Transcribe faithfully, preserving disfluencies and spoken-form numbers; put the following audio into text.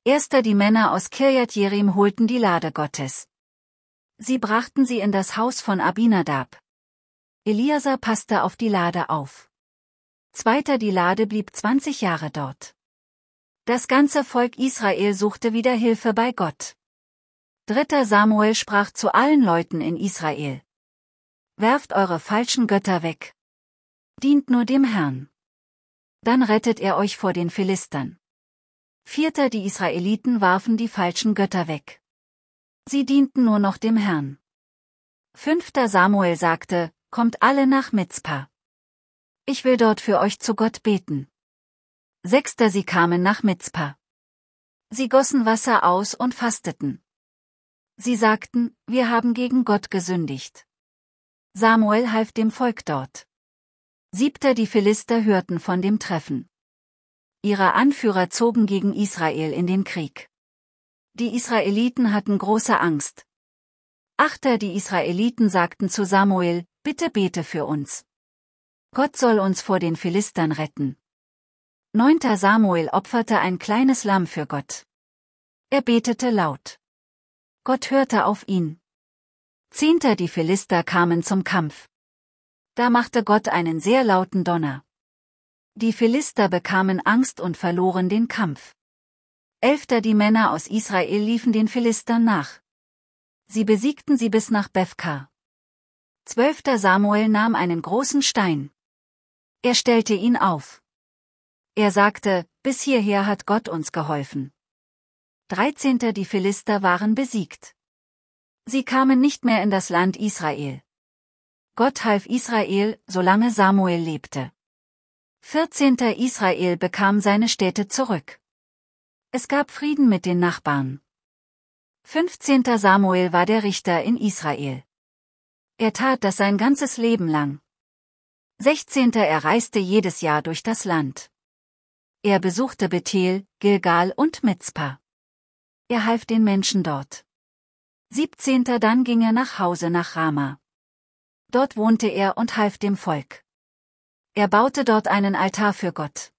Erster die Männer aus Kirjat Jearim holten die Lade Gottes. Sie brachten sie in das Haus von Abinadab. Eliasar passte auf die Lade auf. Zweiter die Lade blieb zwanzig Jahre dort. Das ganze Volk Israel suchte wieder Hilfe bei Gott. Dritter Samuel sprach zu allen Leuten in Israel: Werft eure falschen Götter weg. Dient nur dem Herrn. Dann rettet er euch vor den Philistern. Vierter die Israeliten warfen die falschen Götter weg. Sie dienten nur noch dem Herrn. Fünfter Samuel sagte: Kommt alle nach Mizpa. Ich will dort für euch zu Gott beten. Sechster sie kamen nach Mizpa. Sie gossen Wasser aus und fasteten. Sie sagten: Wir haben gegen Gott gesündigt. Samuel half dem Volk dort. Siebter die Philister hörten von dem Treffen. Ihre Anführer zogen gegen Israel in den Krieg. Die Israeliten hatten große Angst. Achter die Israeliten sagten zu Samuel: Bitte bete für uns. Gott soll uns vor den Philistern retten. Neunter Samuel opferte ein kleines Lamm für Gott. Er betete laut. Gott hörte auf ihn. Zehnter die Philister kamen zum Kampf. Da machte Gott einen sehr lauten Donner. Die Philister bekamen Angst und verloren den Kampf. Elfter die Männer aus Israel liefen den Philistern nach. Sie besiegten sie bis nach Bethkar. Zwölfter Samuel nahm einen großen Stein. Er stellte ihn auf. Er sagte: Bis hierher hat Gott uns geholfen. Dreizehnter die Philister waren besiegt. Sie kamen nicht mehr in das Land Israel. Gott half Israel, solange Samuel lebte. Vierzehnter Israel bekam seine Städte zurück. Es gab Frieden mit den Nachbarn. Fünfzehnter Samuel war der Richter in Israel. Er tat das sein ganzes Leben lang. Sechzehnter Er reiste jedes Jahr durch das Land. Er besuchte Bethel, Gilgal und Mizpa. Er half den Menschen dort. Siebzehnter Dann ging er nach Hause nach Rama. Dort wohnte er und half dem Volk. Er baute dort einen Altar für Gott.